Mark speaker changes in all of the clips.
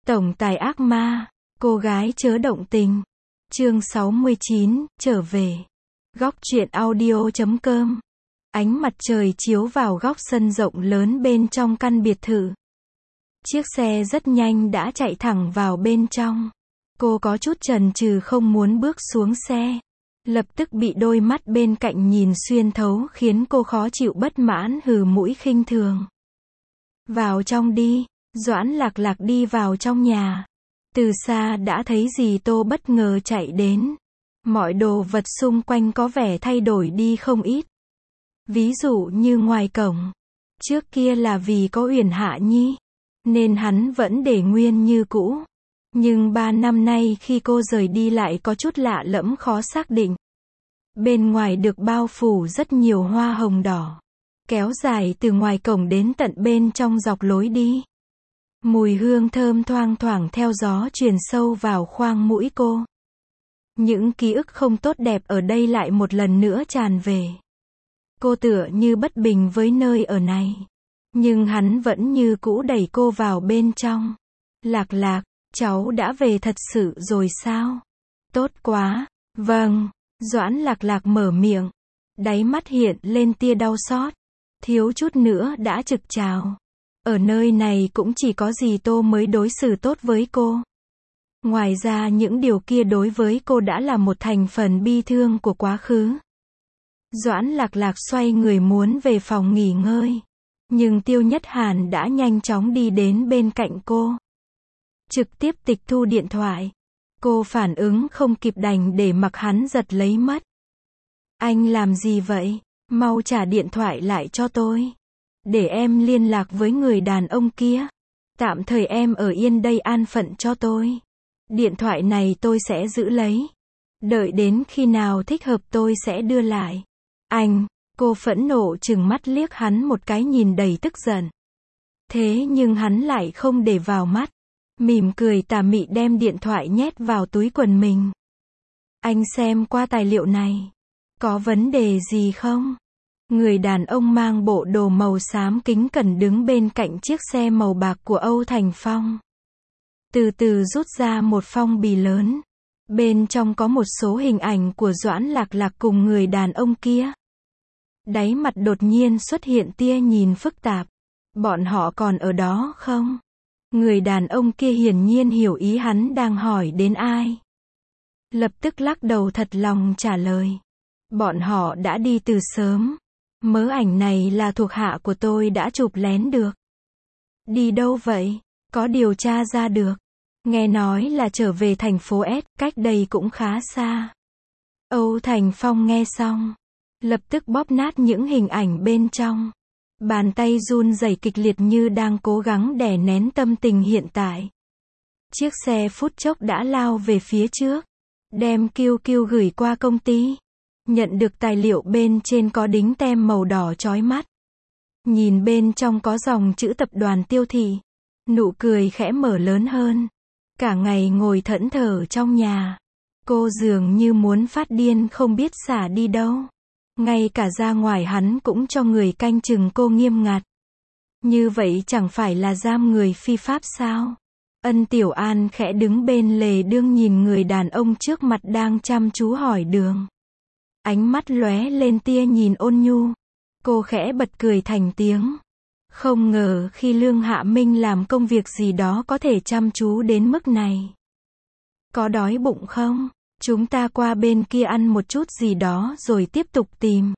Speaker 1: Tổng tài ác ma, cô gái chớ động tình. Chương 69, trở về. Góc truyện audio.com. Ánh mặt trời chiếu vào góc sân rộng lớn bên trong căn biệt thự. Chiếc xe rất nhanh đã chạy thẳng vào bên trong. Cô có chút chần chừ không muốn bước xuống xe. Lập tức bị đôi mắt bên cạnh nhìn xuyên thấu khiến cô khó chịu bất mãn hừ mũi khinh thường. Vào trong đi. Doãn Lạc Lạc đi vào trong nhà. Từ xa đã thấy dì Tô bất ngờ chạy đến. Mọi đồ vật xung quanh có vẻ thay đổi đi không ít. Ví dụ như ngoài cổng. Trước kia là vì có Uyển Hạ Nhi, nên hắn vẫn để nguyên như cũ. Nhưng 3 năm nay khi cô rời đi lại có chút lạ lẫm khó xác định. Bên ngoài được bao phủ rất nhiều hoa hồng đỏ. Kéo dài từ ngoài cổng đến tận bên trong dọc lối đi. Mùi hương thơm thoang thoảng theo gió truyền sâu vào khoang mũi cô. Những ký ức không tốt đẹp ở đây lại một lần nữa tràn về. Cô tựa như bất bình với nơi ở này. Nhưng hắn vẫn như cũ đẩy cô vào bên trong. Lạc Lạc, cháu đã về thật sự rồi sao? Tốt quá. Vâng. Doãn Lạc Lạc mở miệng. Đáy mắt hiện lên tia đau xót. Thiếu chút nữa đã trực trào. Ở nơi này cũng chỉ có dì Tô mới đối xử tốt với cô. Ngoài ra những điều kia đối với cô đã là một thành phần bi thương của quá khứ. Doãn Lạc Lạc xoay người muốn về phòng nghỉ ngơi. Nhưng Tiêu Nhất Hàn đã nhanh chóng đi đến bên cạnh cô. Trực tiếp tịch thu điện thoại. Cô phản ứng không kịp đành để mặc hắn giật lấy mất. Anh làm gì vậy? Mau trả điện thoại lại cho tôi. Để em liên lạc với người đàn ông kia. Tạm thời em ở yên đây an phận cho tôi. Điện thoại này tôi sẽ giữ lấy. Đợi đến khi nào thích hợp tôi sẽ đưa lại. Anh, cô phẫn nộ trừng mắt liếc hắn một cái nhìn đầy tức giận. Thế nhưng hắn lại không để vào mắt. Mỉm cười tà mị đem điện thoại nhét vào túi quần mình. Anh xem qua tài liệu này. Có vấn đề gì không? Người đàn ông mang bộ đồ màu xám kính cẩn đứng bên cạnh chiếc xe màu bạc của Âu Thành Phong. Từ từ rút ra một phong bì lớn. Bên trong có một số hình ảnh của Doãn Lạc Lạc cùng người đàn ông kia. Đáy mặt đột nhiên xuất hiện tia nhìn phức tạp. Bọn họ còn ở đó không? Người đàn ông kia hiển nhiên hiểu ý hắn đang hỏi đến ai. Lập tức lắc đầu thật lòng trả lời. Bọn họ đã đi từ sớm. Mớ ảnh này là thuộc hạ của tôi đã chụp lén được. Đi đâu vậy? Có điều tra ra được. Nghe nói là trở về thành phố S, cách đây cũng khá xa. Âu Thành Phong nghe xong. Lập tức bóp nát những hình ảnh bên trong. Bàn tay run rẩy kịch liệt như đang cố gắng đè nén tâm tình hiện tại. Chiếc xe phút chốc đã lao về phía trước. Đem QQ gửi qua công ty. Nhận được tài liệu bên trên có đính tem màu đỏ chói mắt. Nhìn bên trong có dòng chữ tập đoàn Tiêu Thị. Nụ cười khẽ mở lớn hơn. Cả ngày ngồi thẫn thờ trong nhà. Cô dường như muốn phát điên không biết xả đi đâu. Ngay cả ra ngoài hắn cũng cho người canh chừng cô nghiêm ngặt. Như vậy chẳng phải là giam người phi pháp sao? Ân Tiểu An khẽ đứng bên lề đường nhìn người đàn ông trước mặt đang chăm chú hỏi đường. Ánh mắt lóe lên tia nhìn ôn nhu. Cô khẽ bật cười thành tiếng. Không ngờ khi Lương Hạ Minh làm công việc gì đó có thể chăm chú đến mức này. Có đói bụng không? Chúng ta qua bên kia ăn một chút gì đó rồi tiếp tục tìm.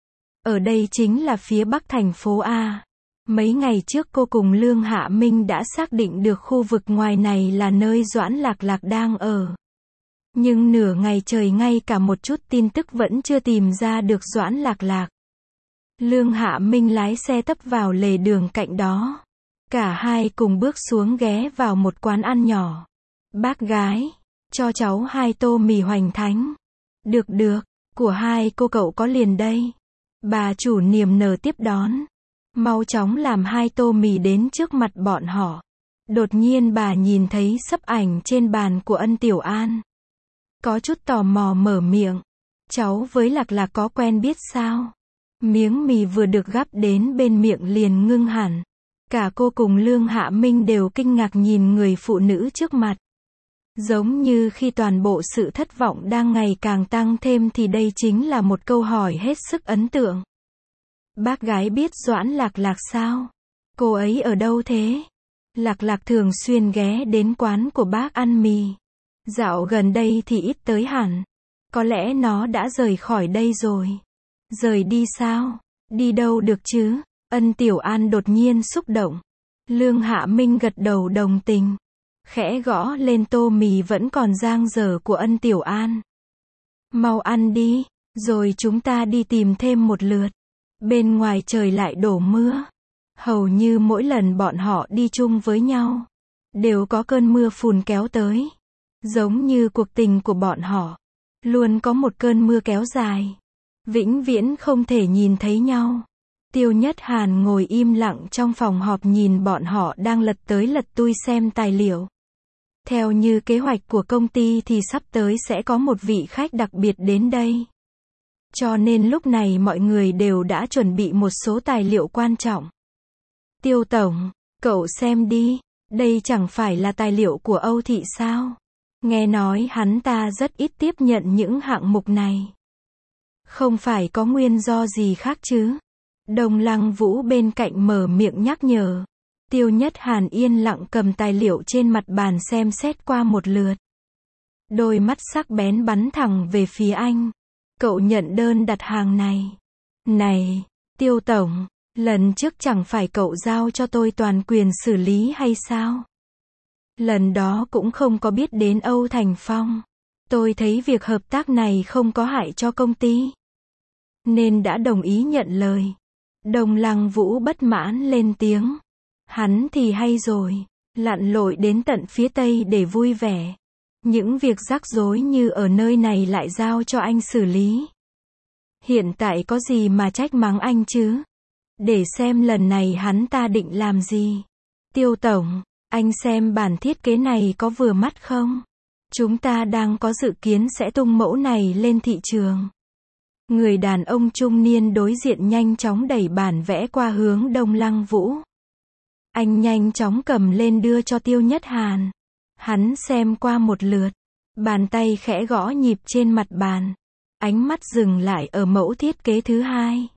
Speaker 1: Ở đây chính là phía bắc thành phố A. Mấy ngày trước cô cùng Lương Hạ Minh đã xác định được khu vực ngoài này là nơi Doãn Lạc Lạc đang ở. Nhưng nửa ngày trời ngay cả một chút tin tức vẫn chưa tìm ra được Doãn Lạc Lạc. Lương Hạ Minh lái xe tấp vào lề đường cạnh đó. Cả hai cùng bước xuống ghé vào một quán ăn nhỏ. Bác gái, cho cháu 2 tô mì hoành thánh. Được được, của hai cô cậu có liền đây. Bà chủ niềm nở tiếp đón. Mau chóng làm 2 tô mì đến trước mặt bọn họ. Đột nhiên bà nhìn thấy sấp ảnh trên bàn của Ân Tiểu An. Có chút tò mò mở miệng. Cháu với Lạc Lạc có quen biết sao? Miếng mì vừa được gắp đến bên miệng liền ngưng hẳn. Cả cô cùng Lương Hạ Minh đều kinh ngạc nhìn người phụ nữ trước mặt. Giống như khi toàn bộ sự thất vọng đang ngày càng tăng thêm thì đây chính là một câu hỏi hết sức ấn tượng. Bác gái biết Doãn Lạc Lạc sao? Cô ấy ở đâu thế? Lạc Lạc thường xuyên ghé đến quán của bác ăn mì. Dạo gần đây thì ít tới hẳn. Có lẽ nó đã rời khỏi đây rồi. Rời đi sao? Đi đâu được chứ? Ân Tiểu An đột nhiên xúc động. Lương Hạ Minh gật đầu đồng tình. Khẽ gõ lên tô mì vẫn còn dang dở của Ân Tiểu An. Mau ăn đi, rồi chúng ta đi tìm thêm một lượt. Bên ngoài trời lại đổ mưa. Hầu như mỗi lần bọn họ đi chung với nhau, đều có cơn mưa phùn kéo tới. Giống như cuộc tình của bọn họ, luôn có một cơn mưa kéo dài. Vĩnh viễn không thể nhìn thấy nhau. Tiêu Nhất Hàn ngồi im lặng trong phòng họp nhìn bọn họ đang lật tới lật tui xem tài liệu. Theo như kế hoạch của công ty thì sắp tới sẽ có một vị khách đặc biệt đến đây. Cho nên lúc này mọi người đều đã chuẩn bị một số tài liệu quan trọng. Tiêu Tổng, cậu xem đi, đây chẳng phải là tài liệu của Âu Thị sao? Nghe nói hắn ta rất ít tiếp nhận những hạng mục này. Không phải có nguyên do gì khác chứ? Đồng Lăng Vũ bên cạnh mở miệng nhắc nhở. Tiêu Nhất Hàn yên lặng cầm tài liệu trên mặt bàn xem xét qua một lượt. Đôi mắt sắc bén bắn thẳng về phía anh. Cậu nhận đơn đặt hàng này. Này, Tiêu Tổng, lần trước chẳng phải cậu giao cho tôi toàn quyền xử lý hay sao? Lần đó cũng không có biết đến Âu Thành Phong. Tôi thấy việc hợp tác này không có hại cho công ty, nên đã đồng ý nhận lời. Đồng Lăng Vũ bất mãn lên tiếng. Hắn thì hay rồi, lặn lội đến tận phía Tây để vui vẻ. Những việc rắc rối như ở nơi này lại giao cho anh xử lý. Hiện tại có gì mà trách mắng anh chứ? Để xem lần này hắn ta định làm gì. Tiêu Tổng, anh xem bản thiết kế này có vừa mắt không? Chúng ta đang có dự kiến sẽ tung mẫu này lên thị trường. Người đàn ông trung niên đối diện nhanh chóng đẩy bản vẽ qua hướng Đông Lăng Vũ. Anh nhanh chóng cầm lên đưa cho Tiêu Nhất Hàn. Hắn xem qua một lượt. Bàn tay khẽ gõ nhịp trên mặt bàn. Ánh mắt dừng lại ở mẫu thiết kế thứ hai.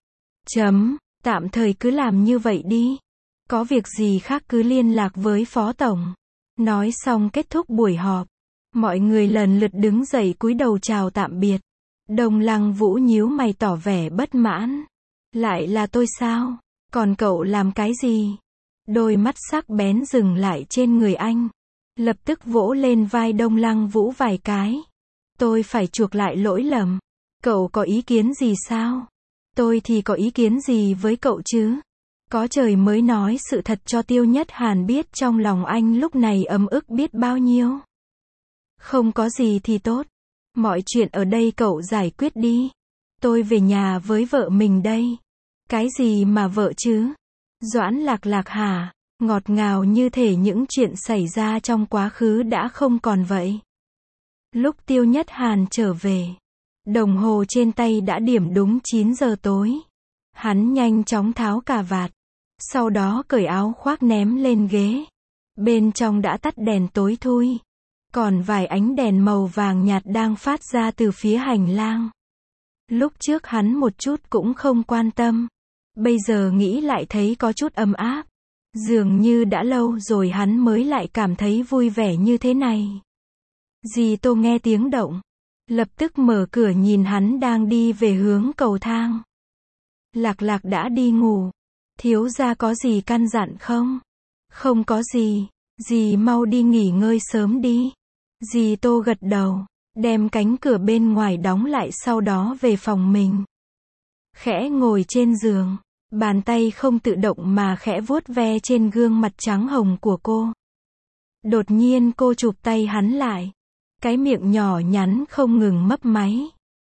Speaker 1: Tạm thời cứ làm như vậy đi. Có việc gì khác cứ liên lạc với Phó Tổng. Nói xong kết thúc buổi họp. Mọi người lần lượt đứng dậy cúi đầu chào tạm biệt. Đồng Lăng Vũ nhíu mày tỏ vẻ bất mãn. Lại là tôi sao? Còn cậu làm cái gì? Đôi mắt sắc bén dừng lại trên người anh. Lập tức vỗ lên vai Đông Lăng Vũ vài cái. Tôi phải chuộc lại lỗi lầm. Cậu có ý kiến gì sao? Tôi thì có ý kiến gì với cậu chứ? Có trời mới nói sự thật cho Tiêu Nhất Hàn biết trong lòng anh lúc này ấm ức biết bao nhiêu. Không có gì thì tốt. Mọi chuyện ở đây cậu giải quyết đi. Tôi về nhà với vợ mình đây. Cái gì mà vợ chứ? Doãn Lạc Lạc hả? Ngọt ngào như thể những chuyện xảy ra trong quá khứ đã không còn vậy. Lúc Tiêu Nhất Hàn trở về, đồng hồ trên tay đã điểm đúng 9 giờ tối. Hắn nhanh chóng tháo cà vạt, sau đó cởi áo khoác ném lên ghế. Bên trong đã tắt đèn tối thui, còn vài ánh đèn màu vàng nhạt đang phát ra từ phía hành lang. Lúc trước hắn một chút cũng không quan tâm, bây giờ nghĩ lại thấy có chút ấm áp. Dường như đã lâu rồi hắn mới lại cảm thấy vui vẻ như thế này. Dì Tô nghe tiếng động, lập tức mở cửa nhìn hắn đang đi về hướng cầu thang. Lạc Lạc đã đi ngủ. Thiếu gia có gì căn dặn không? Không có gì, dì mau đi nghỉ ngơi sớm đi. Dì Tô gật đầu, đem cánh cửa bên ngoài đóng lại sau đó về phòng mình. Khẽ ngồi trên giường, bàn tay không tự động mà khẽ vuốt ve trên gương mặt trắng hồng của cô. Đột nhiên cô chụp tay hắn lại. Cái miệng nhỏ nhắn không ngừng mấp máy.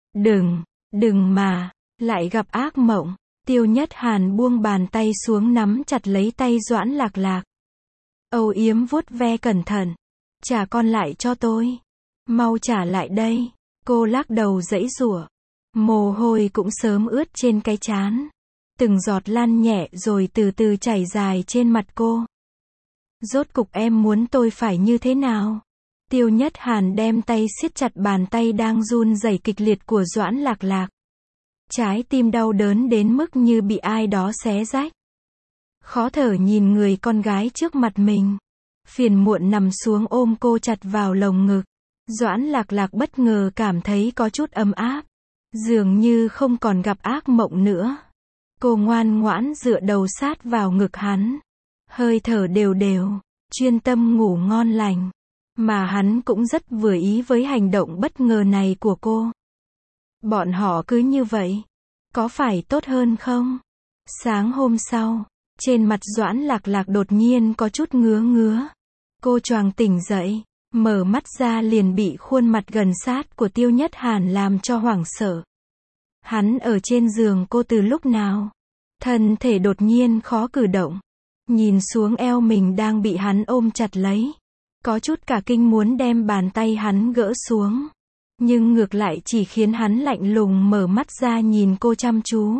Speaker 1: Đừng mà, lại gặp ác mộng. Tiêu Nhất Hàn buông bàn tay xuống nắm chặt lấy tay Doãn Lạc Lạc. Âu yếm vuốt ve cẩn thận. Trả con lại cho tôi. Mau trả lại đây. Cô lắc đầu giãy giụa. Mồ hôi cũng sớm ướt trên cái trán. từng giọt lăn nhẹ rồi từ từ chảy dài trên mặt cô. Rốt cục em muốn tôi phải như thế nào? Tiêu Nhất Hàn đem tay siết chặt bàn tay đang run rẩy kịch liệt của Doãn Lạc Lạc. Trái tim đau đớn đến mức như bị ai đó xé rách. Khó thở nhìn người con gái trước mặt mình. Phiền muộn nằm xuống ôm cô chặt vào lồng ngực. Doãn Lạc Lạc bất ngờ cảm thấy có chút ấm áp. Dường như không còn gặp ác mộng nữa. Cô ngoan ngoãn dựa đầu sát vào ngực hắn. Hơi thở đều đều, chuyên tâm ngủ ngon lành. Mà hắn cũng rất vừa ý với hành động bất ngờ này của cô. Bọn họ cứ như vậy, có phải tốt hơn không? Sáng hôm sau, trên mặt Doãn Lạc Lạc đột nhiên có chút ngứa ngứa. Cô choàng tỉnh dậy, mở mắt ra liền bị khuôn mặt gần sát của Tiêu Nhất Hàn làm cho hoảng sợ. Hắn ở trên giường cô từ lúc nào? Thân thể đột nhiên khó cử động. Nhìn xuống eo mình đang bị hắn ôm chặt lấy. Có chút cả kinh muốn đem bàn tay hắn gỡ xuống. Nhưng ngược lại chỉ khiến hắn lạnh lùng mở mắt ra nhìn cô chăm chú.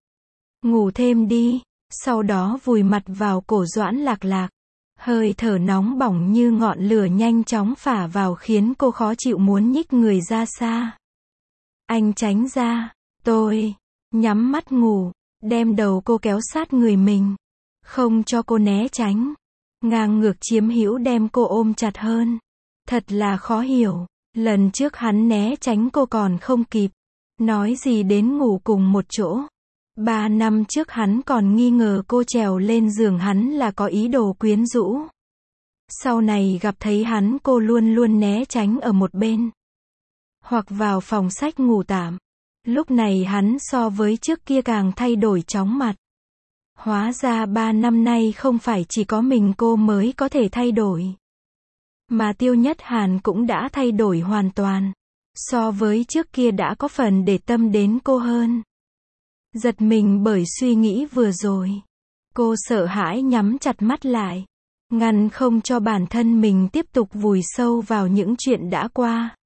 Speaker 1: Ngủ thêm đi. Sau đó vùi mặt vào cổ Doãn Lạc Lạc. Hơi thở nóng bỏng như ngọn lửa nhanh chóng phả vào khiến cô khó chịu muốn nhích người ra xa. Anh tránh ra. Tôi nhắm mắt ngủ, đem đầu cô kéo sát người mình. Không cho cô né tránh. Ngang ngược chiếm hữu đem cô ôm chặt hơn. Thật là khó hiểu. Lần trước hắn né tránh cô còn không kịp. Nói gì đến ngủ cùng một chỗ. 3 năm trước hắn còn nghi ngờ cô trèo lên giường hắn là có ý đồ quyến rũ. Sau này gặp thấy hắn cô luôn luôn né tránh ở một bên. Hoặc vào phòng sách ngủ tạm. Lúc này hắn so với trước kia càng thay đổi chóng mặt. Hóa ra 3 năm nay không phải chỉ có mình cô mới có thể thay đổi. Mà Tiêu Nhất Hàn cũng đã thay đổi hoàn toàn. So với trước kia đã có phần để tâm đến cô hơn. Giật mình bởi suy nghĩ vừa rồi. Cô sợ hãi nhắm chặt mắt lại. Ngăn không cho bản thân mình tiếp tục vùi sâu vào những chuyện đã qua.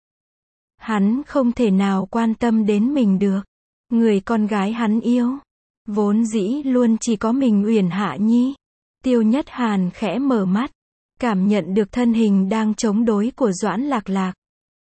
Speaker 1: Hắn không thể nào quan tâm đến mình được. Người con gái hắn yêu. Vốn dĩ luôn chỉ có mình Uyển Hạ Nhi. Tiêu Nhất Hàn khẽ mở mắt. Cảm nhận được thân hình đang chống đối của Doãn Lạc Lạc.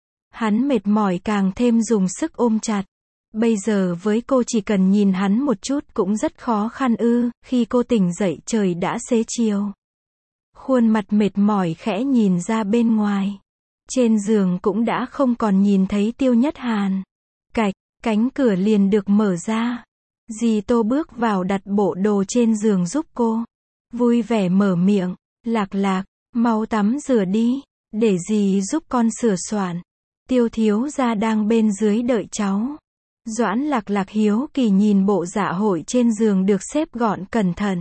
Speaker 1: Hắn mệt mỏi càng thêm dùng sức ôm chặt. Bây giờ với cô chỉ cần nhìn hắn một chút cũng rất khó khăn ư. Khi cô tỉnh dậy trời đã xế chiều. Khuôn mặt mệt mỏi khẽ nhìn ra bên ngoài. Trên giường cũng đã không còn nhìn thấy Tiêu Nhất Hàn. Cạch, cánh cửa liền được mở ra. Dì Tô bước vào đặt bộ đồ trên giường giúp cô. Vui vẻ mở miệng. Lạc Lạc, mau tắm rửa đi. Để dì giúp con sửa soạn. Tiêu thiếu gia đang bên dưới đợi cháu. Doãn Lạc Lạc hiếu kỳ nhìn bộ dạ hội trên giường được xếp gọn cẩn thận.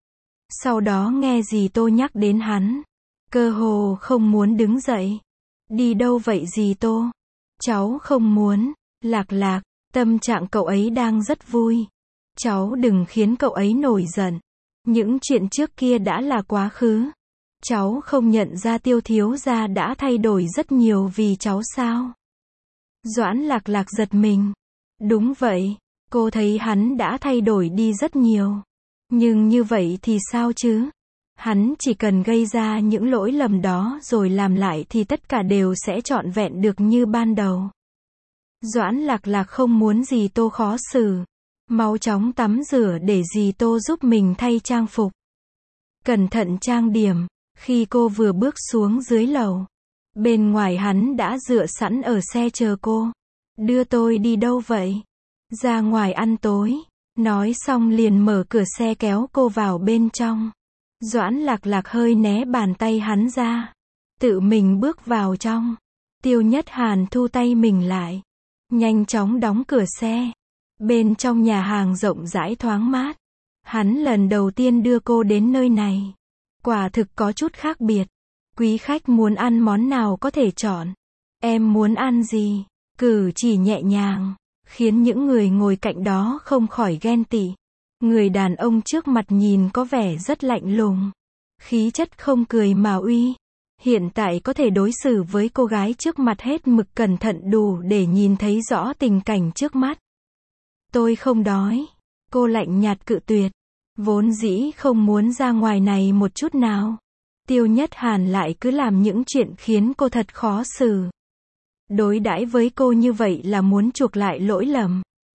Speaker 1: Sau đó nghe dì Tô nhắc đến hắn. Cơ hồ không muốn đứng dậy. Đi đâu vậy dì Tô? Cháu không muốn. Lạc Lạc, tâm trạng cậu ấy đang rất vui. Cháu đừng khiến cậu ấy nổi giận. Những chuyện trước kia đã là quá khứ. Cháu không nhận ra Tiêu thiếu gia đã thay đổi rất nhiều vì cháu sao? Doãn Lạc Lạc giật mình. Đúng vậy, cô thấy hắn đã thay đổi đi rất nhiều. Nhưng như vậy thì sao chứ? Hắn chỉ cần gây ra những lỗi lầm đó rồi làm lại thì tất cả đều sẽ trọn vẹn được như ban đầu. Doãn Lạc Lạc không muốn dì Tô khó xử. Mau chóng tắm rửa để dì Tô giúp mình thay trang phục. Cẩn thận trang điểm. Khi cô vừa bước xuống dưới lầu, bên ngoài hắn đã dựa sẵn ở xe chờ cô. Đưa tôi đi đâu vậy? Ra ngoài ăn tối. Nói xong liền mở cửa xe kéo cô vào bên trong. Doãn Lạc Lạc hơi né bàn tay hắn ra. Tự mình bước vào trong. Tiêu Nhất Hàn thu tay mình lại. Nhanh chóng đóng cửa xe. Bên trong nhà hàng rộng rãi thoáng mát. Hắn lần đầu tiên đưa cô đến nơi này. Quả thực có chút khác biệt. Quý khách muốn ăn món nào có thể chọn. Em muốn ăn gì? Cử chỉ nhẹ nhàng, khiến những người ngồi cạnh đó không khỏi ghen tị. Người đàn ông trước mặt nhìn có vẻ rất lạnh lùng. Khí chất không cười mà uy. Hiện tại có thể đối xử với cô gái trước mặt hết mực cẩn thận đủ để nhìn thấy rõ tình cảnh trước mắt. Tôi không đói. Cô lạnh nhạt cự tuyệt. Vốn dĩ không muốn ra ngoài này một chút nào. Tiêu Nhất Hàn lại cứ làm những chuyện khiến cô thật khó xử. Đối đãi với cô như vậy là muốn chuộc lại lỗi lầm.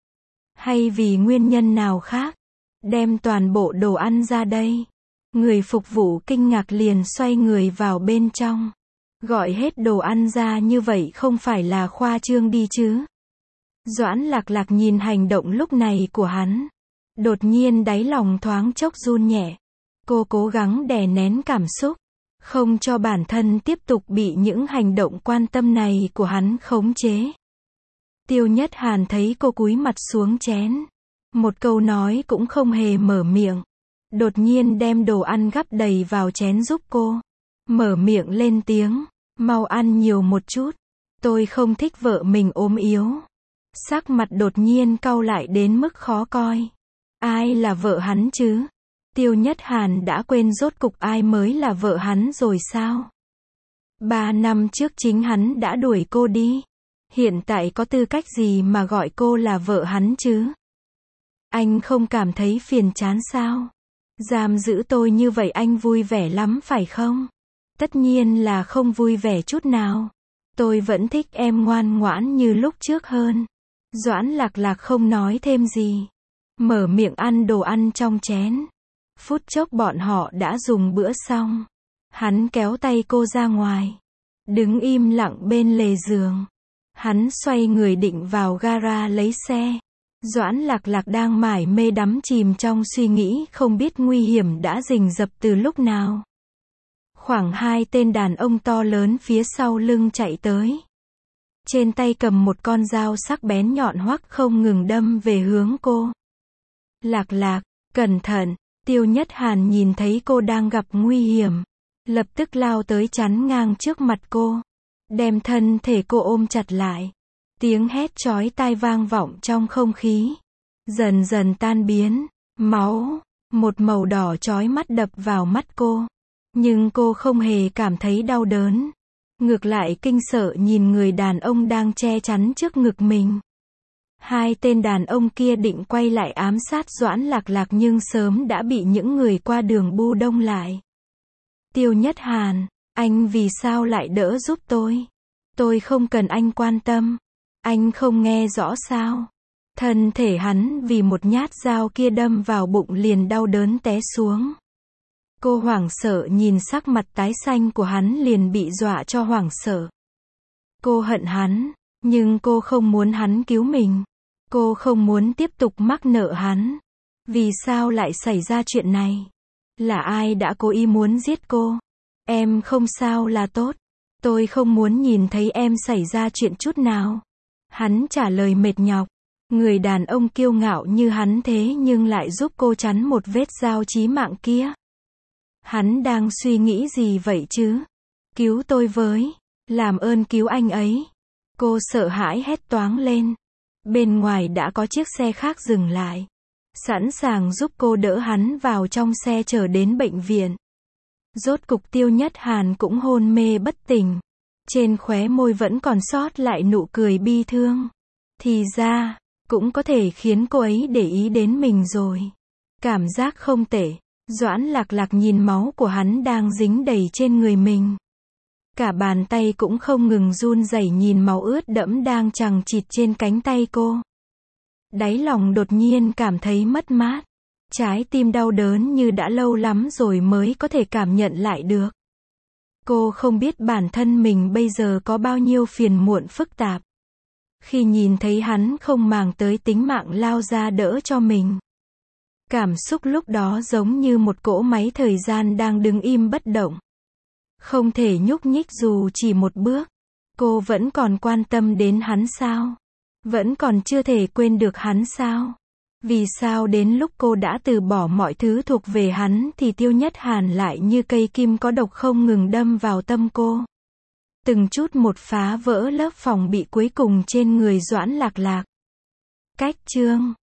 Speaker 1: Hay vì nguyên nhân nào khác? Đem toàn bộ đồ ăn ra đây. Người phục vụ kinh ngạc liền xoay người vào bên trong. Gọi hết đồ ăn ra như vậy không phải là khoa trương đi chứ? Doãn Lạc Lạc nhìn hành động lúc này của hắn. Đột nhiên đáy lòng thoáng chốc run nhẹ. Cô cố gắng đè nén cảm xúc. Không cho bản thân tiếp tục bị những hành động quan tâm này của hắn khống chế. Tiêu Nhất Hàn thấy cô cúi mặt xuống chén. Một câu nói cũng không hề mở miệng. Đột nhiên đem đồ ăn gắp đầy vào chén giúp cô. Mở miệng lên tiếng. Mau ăn nhiều một chút. Tôi không thích vợ mình ốm yếu. Sắc mặt đột nhiên cau lại đến mức khó coi. Ai là vợ hắn chứ? Tiêu Nhất Hàn đã quên rốt cục ai mới là vợ hắn rồi sao? 3 năm trước chính hắn đã đuổi cô đi. Hiện tại có tư cách gì mà gọi cô là vợ hắn chứ? Anh không cảm thấy phiền chán sao? Giam giữ tôi như vậy anh vui vẻ lắm phải không? Tất nhiên là không vui vẻ chút nào. Tôi vẫn thích em ngoan ngoãn như lúc trước hơn. Doãn Lạc Lạc không nói thêm gì. Mở miệng ăn đồ ăn trong chén. Phút chốc bọn họ đã dùng bữa xong. Hắn kéo tay cô ra ngoài. Đứng im lặng bên lề giường. Hắn xoay người định vào gara lấy xe. Doãn Lạc Lạc đang mải mê đắm chìm trong suy nghĩ không biết nguy hiểm đã rình rập từ lúc nào. Khoảng 2 tên đàn ông to lớn phía sau lưng chạy tới. Trên tay cầm một con dao sắc bén nhọn hoắt không ngừng đâm về hướng cô. Lạc Lạc, cẩn thận. Tiêu Nhất Hàn nhìn thấy cô đang gặp nguy hiểm. Lập tức lao tới chắn ngang trước mặt cô. Đem thân thể cô ôm chặt lại. Tiếng hét chói tai vang vọng trong không khí. Dần dần tan biến. Máu. Một màu đỏ chói mắt đập vào mắt cô. Nhưng cô không hề cảm thấy đau đớn. Ngược lại kinh sợ nhìn người đàn ông đang che chắn trước ngực mình. 2 tên đàn ông kia định quay lại ám sát Doãn Lạc Lạc nhưng sớm đã bị những người qua đường bu đông lại. Tiêu Nhất Hàn, anh vì sao lại đỡ giúp tôi? Tôi không cần anh quan tâm. Anh không nghe rõ sao? Thân thể hắn vì một nhát dao kia đâm vào bụng liền đau đớn té xuống. Cô hoảng sợ nhìn sắc mặt tái xanh của hắn liền bị dọa cho hoảng sợ. Cô hận hắn, nhưng cô không muốn hắn cứu mình. Cô không muốn tiếp tục mắc nợ hắn. Vì sao lại xảy ra chuyện này? Là ai đã cố ý muốn giết cô? Em không sao là tốt. Tôi không muốn nhìn thấy em xảy ra chuyện chút nào. Hắn trả lời mệt nhọc. Người đàn ông kiêu ngạo như hắn thế nhưng lại giúp cô chắn một vết dao chí mạng kia. Hắn đang suy nghĩ gì vậy chứ? Cứu tôi với. Làm ơn cứu anh ấy. Cô sợ hãi hét toáng lên. Bên ngoài đã có chiếc xe khác dừng lại. Sẵn sàng giúp cô đỡ hắn vào trong xe chở đến bệnh viện. Rốt cục Tiêu Nhất Hàn cũng hôn mê bất tỉnh. Trên khóe môi vẫn còn sót lại nụ cười bi thương. Thì ra, cũng có thể khiến cô ấy để ý đến mình rồi. Cảm giác không tệ. Doãn Lạc Lạc nhìn máu của hắn đang dính đầy trên người mình. Cả bàn tay cũng không ngừng run rẩy nhìn máu ướt đẫm đang chằng chịt trên cánh tay cô. Đáy lòng đột nhiên cảm thấy mất mát. Trái tim đau đớn như đã lâu lắm rồi mới có thể cảm nhận lại được. Cô không biết bản thân mình bây giờ có bao nhiêu phiền muộn phức tạp. Khi nhìn thấy hắn không màng tới tính mạng lao ra đỡ cho mình. Cảm xúc lúc đó giống như một cỗ máy thời gian đang đứng im bất động. Không thể nhúc nhích dù chỉ một bước. Cô vẫn còn quan tâm đến hắn sao? Vẫn còn chưa thể quên được hắn sao? Vì sao đến lúc cô đã từ bỏ mọi thứ thuộc về hắn thì Tiêu Nhất Hàn lại như cây kim có độc không ngừng đâm vào tâm cô. Từng chút một phá vỡ lớp phòng bị cuối cùng trên người Doãn Lạc Lạc. Cách chương